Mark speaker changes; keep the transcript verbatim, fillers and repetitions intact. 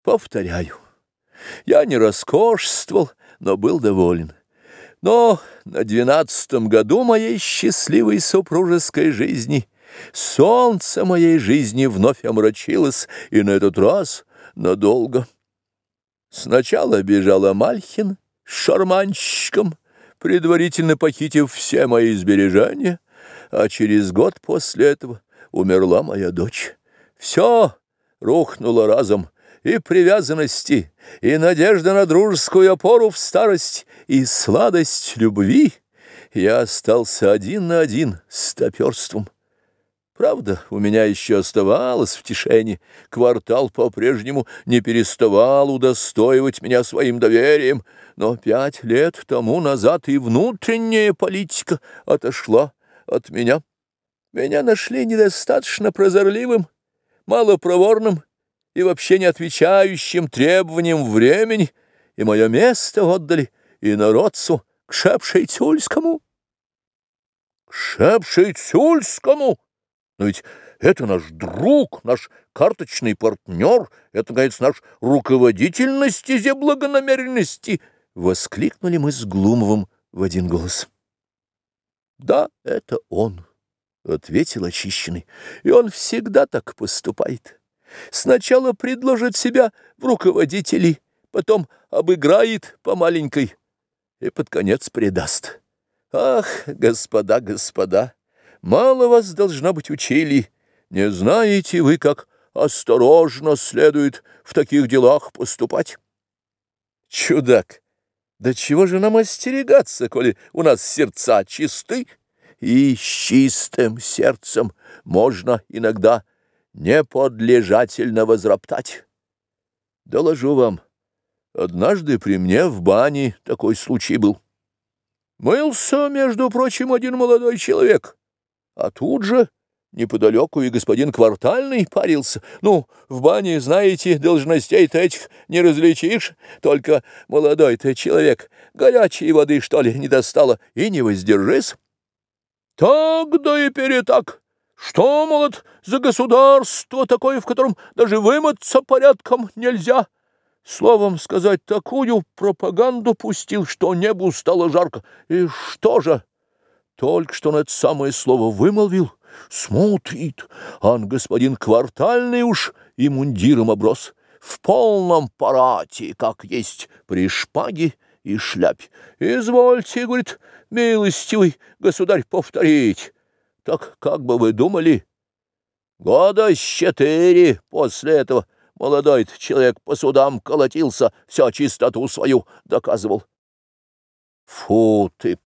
Speaker 1: Повторяю, я не роскошествовал, но был доволен. Но на двенадцатом году моей счастливой супружеской жизни солнце моей жизни вновь омрачилось, и на этот раз надолго. Сначала бежала Мальхин с шарманщиком, предварительно похитив все мои сбережения, а через год после этого умерла моя дочь. Все рухнуло разом, и привязанности, и надежда на дружескую опору в старость, и сладость любви. Я остался один на один с топерством. Правда, у меня еще оставалось в тишине. Квартал по-прежнему не переставал удостоивать меня своим доверием, но пять лет тому назад и внутренняя политика отошла от меня. Меня нашли недостаточно прозорливым, малопроворным и вообще не отвечающим требованиям времени, и мое место отдали инородцу, к Шепшей-Тюльскому. К Шепшей-Тюльскому? Но ведь это наш друг, наш карточный партнер, это, кажется, наш руководитель на стезе благонамеренности, — воскликнули мы с Глумовым в один голос. — Да, это он, — ответил Очищенный, — и он всегда так поступает. Сначала предложит себя в руководители, потом обыграет по маленькой и под конец предаст. Ах, господа, господа, мало вас, должно быть, учили. Не знаете вы, как осторожно следует в таких делах поступать? Чудак, да чего же нам остерегаться, коли у нас сердца чисты? И с чистым сердцем можно иногда неподлежательно возроптать. Доложу вам, однажды при мне в бане такой случай был. Мылся, между прочим, один молодой человек, а тут же неподалеку и господин Квартальный парился. Ну, в бане, знаете, должностей-то этих не различишь, только молодой-то человек горячей воды, что ли, не достало, и не воздержись. Так да и перетак. Что, молод, за государство такое, в котором даже вымыться порядком нельзя? Словом сказать, такую пропаганду пустил, что небу стало жарко. И что же? Только что он это самое слово вымолвил, смотрит, ан господин Квартальный уж и мундиром оброс, в полном парате, как есть, при шпаге и шляпе. Извольте, говорит, милостивый государь, повторить. Так как бы вы думали? Года с четыре после этого молодой человек по судам колотился, всю чистоту свою доказывал. Фу ты,